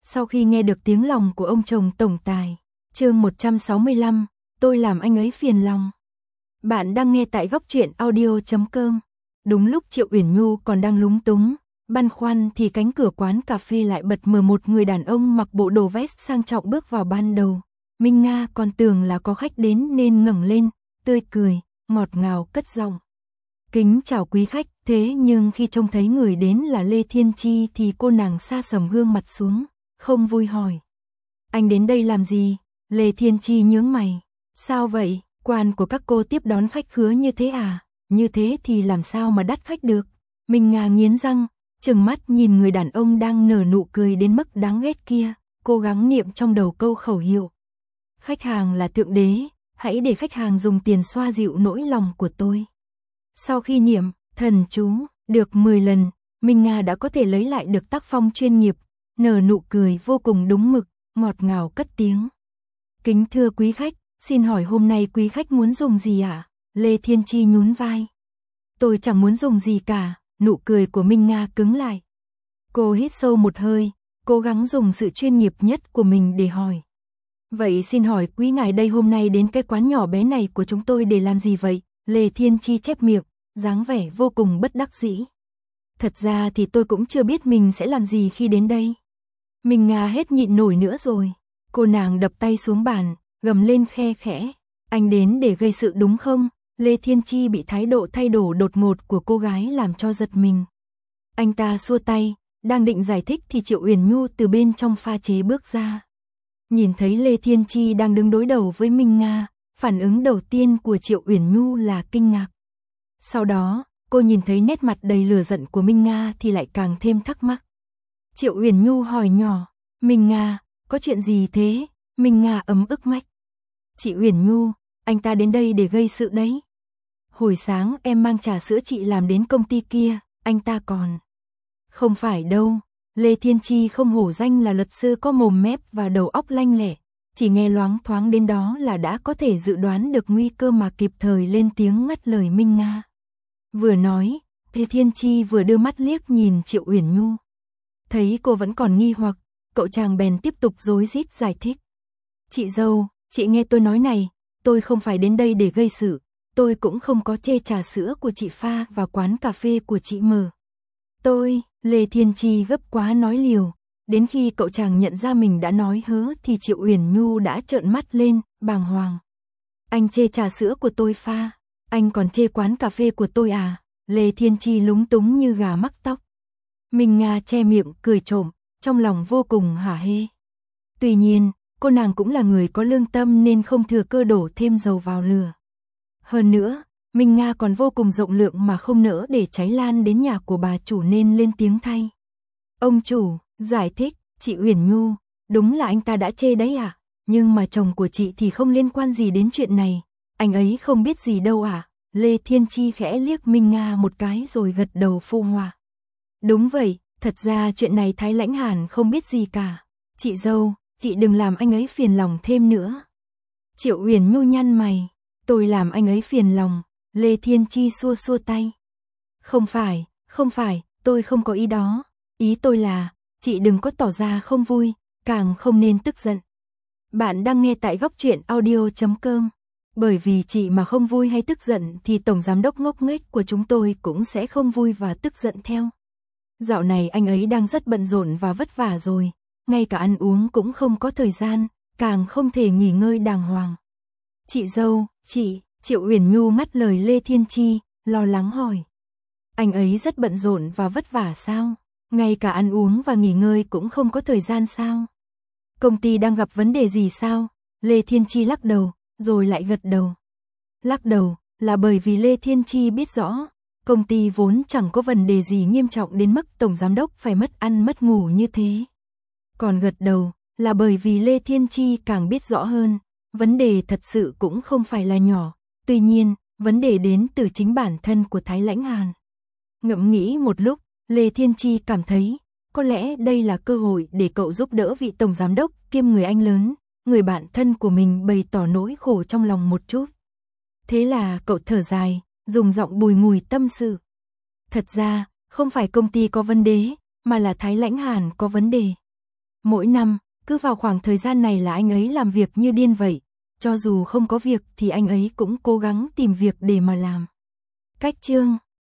Sau khi nghe được tiếng lòng của ông chồng tổng tài, chương 165, tôi làm anh ấy phiền lòng. Bạn đang nghe tại góc truyện audio.com. Đúng lúc Triệu Uyển Nhu còn đang lúng túng, băn khoăn thì cánh cửa quán cà phê lại bật mở một người đàn ông mặc bộ đồ vest sang trọng bước vào. Ban đầu Minh Nga còn tưởng là có khách đến nên ngẩng lên, tươi cười, ngọt ngào cất giọng: "Kính chào quý khách." Thế nhưng khi trông thấy người đến là Lê Thiên Chi thì cô nàng sa sầm gương mặt xuống, không vui hỏi: "Anh đến đây làm gì?" Lê Thiên Chi nhướng mày: "Sao vậy, quan của các cô tiếp đón khách khứa như thế à? Như thế thì làm sao mà đắt khách được?" Minh Nga nghiến răng, trừng mắt nhìn người đàn ông đang nở nụ cười đến mức đáng ghét kia, cố gắng niệm trong đầu câu khẩu hiệu: "Khách hàng là thượng đế, hãy để khách hàng dùng tiền xoa dịu nỗi lòng của tôi." Sau khi niệm thần chú được 10 lần, Minh Nga đã có thể lấy lại được tác phong chuyên nghiệp, nở nụ cười vô cùng đúng mực, ngọt ngào cất tiếng: "Kính thưa quý khách, xin hỏi hôm nay quý khách muốn dùng gì ạ?" Lê Thiên Chi nhún vai: "Tôi chẳng muốn dùng gì cả." Nụ cười của Minh Nga cứng lại. Cô hít sâu một hơi, cố gắng dùng sự chuyên nghiệp nhất của mình để hỏi: "Vậy xin hỏi quý ngài đây hôm nay đến cái quán nhỏ bé này của chúng tôi để làm gì vậy?" Lê Thiên Chi chép miệng, dáng vẻ vô cùng bất đắc dĩ: "Thật ra thì tôi cũng chưa biết mình sẽ làm gì khi đến đây." Minh Nga hết nhịn nổi nữa rồi. Cô nàng đập tay xuống bàn, gầm lên khe khẽ: "Anh đến để gây sự đúng không?" Lê Thiên Chi bị thái độ thay đổi đột ngột của cô gái làm cho giật mình. Anh ta xua tay, đang định giải thích thì Triệu Uyển Nhu từ bên trong pha chế bước ra. Nhìn thấy Lê Thiên Chi đang đứng đối đầu với Minh Nga, phản ứng đầu tiên của Triệu Uyển Nhu là kinh ngạc. Sau đó, cô nhìn thấy nét mặt đầy lửa giận của Minh Nga thì lại càng thêm thắc mắc. Triệu Uyển Nhu hỏi nhỏ: "Minh Nga, có chuyện gì thế?" Minh Nga ấm ức mách: "Chị Uyển Nhu, anh ta đến đây để gây sự đấy. Hồi sáng em mang trà sữa chị làm đến công ty kia, anh ta còn..." "Không phải đâu." Lê Thiên Chi không hổ danh là luật sư có mồm mép và đầu óc lanh lẹ, chỉ nghe loáng thoáng đến đó là đã có thể dự đoán được nguy cơ mà kịp thời lên tiếng ngắt lời Minh Nga. Vừa nói, Lê Thiên Chi vừa đưa mắt liếc nhìn Triệu Uyển Nhu. Thấy cô vẫn còn nghi hoặc, cậu chàng bèn tiếp tục rối rít giải thích: "Chị dâu, chị nghe tôi nói này, tôi không phải đến đây để gây sự, tôi cũng không có chê trà sữa của chị pha và quán cà phê của chị mở. Lê Thiên Chi gấp quá nói liều, đến khi cậu chàng nhận ra mình đã nói hớ thì Triệu Uyển Nhu đã trợn mắt lên, bàng hoàng: "Anh chê trà sữa của tôi pha, anh còn chê quán cà phê của tôi à?" Lê Thiên Chi lúng túng như gà mắc tóc. Minh Nga che miệng cười trộm, trong lòng vô cùng hả hê. Tuy nhiên, cô nàng cũng là người có lương tâm nên không thừa cơ đổ thêm dầu vào lửa. Hơn nữa, Minh Nga còn vô cùng rộng lượng mà không nỡ để cháy lan đến nhà của bà chủ nên lên tiếng thay: "Ông chủ, giải thích, chị Uyển Nhu, đúng là anh ta đã chê đấy à? Nhưng mà chồng của chị thì không liên quan gì đến chuyện này, anh ấy không biết gì đâu à?" Lê Thiên Chi khẽ liếc Minh Nga một cái rồi gật đầu phụ họa: "Đúng vậy, thật ra chuyện này Thái Lãnh Hàn không biết gì cả. Chị dâu, chị đừng làm anh ấy phiền lòng thêm nữa." Triệu Uyển Nhu nhăn mày: "Tôi làm anh ấy phiền lòng?" Lê Thiên Chi xua xua tay: không phải, tôi không có ý đó. Ý tôi là, chị đừng có tỏ ra không vui, càng không nên tức giận." Bạn đang nghe tại góc truyện audio.com. Bởi vì chị mà không vui hay tức giận thì tổng giám đốc ngốc nghếch của chúng tôi cũng sẽ không vui và tức giận theo. Dạo này anh ấy đang rất bận rộn và vất vả rồi, ngay cả ăn uống cũng không có thời gian, càng không thể nghỉ ngơi đàng hoàng. "Chị dâu, Triệu Uyển Nhu ngắt lời Lê Thiên Chi, lo lắng hỏi: "Anh ấy rất bận rộn và vất vả sao? Ngay cả ăn uống và nghỉ ngơi cũng không có thời gian sao? Công ty đang gặp vấn đề gì sao?" Lê Thiên Chi lắc đầu, rồi lại gật đầu. Lắc đầu là bởi vì Lê Thiên Chi biết rõ, công ty vốn chẳng có vấn đề gì nghiêm trọng đến mức tổng giám đốc phải mất ăn mất ngủ như thế. Còn gật đầu là bởi vì Lê Thiên Chi càng biết rõ hơn, vấn đề thật sự cũng không phải là nhỏ, tuy nhiên, vấn đề đến từ chính bản thân của Thái Lãnh Hàn. Ngẫm nghĩ một lúc, Lê Thiên Chi cảm thấy, có lẽ đây là cơ hội để cậu giúp đỡ vị tổng giám đốc kiêm người anh lớn, người bạn thân của mình bày tỏ nỗi khổ trong lòng một chút. Thế là cậu thở dài, dùng giọng bùi ngùi tâm sự: "Thật ra, không phải công ty có vấn đề, mà là Thái Lãnh Hàn có vấn đề." Mỗi năm, cứ vào khoảng thời gian này là anh ấy làm việc như điên vậy. Cho dù không có việc thì anh ấy cũng cố gắng tìm việc để mà làm. Cách chương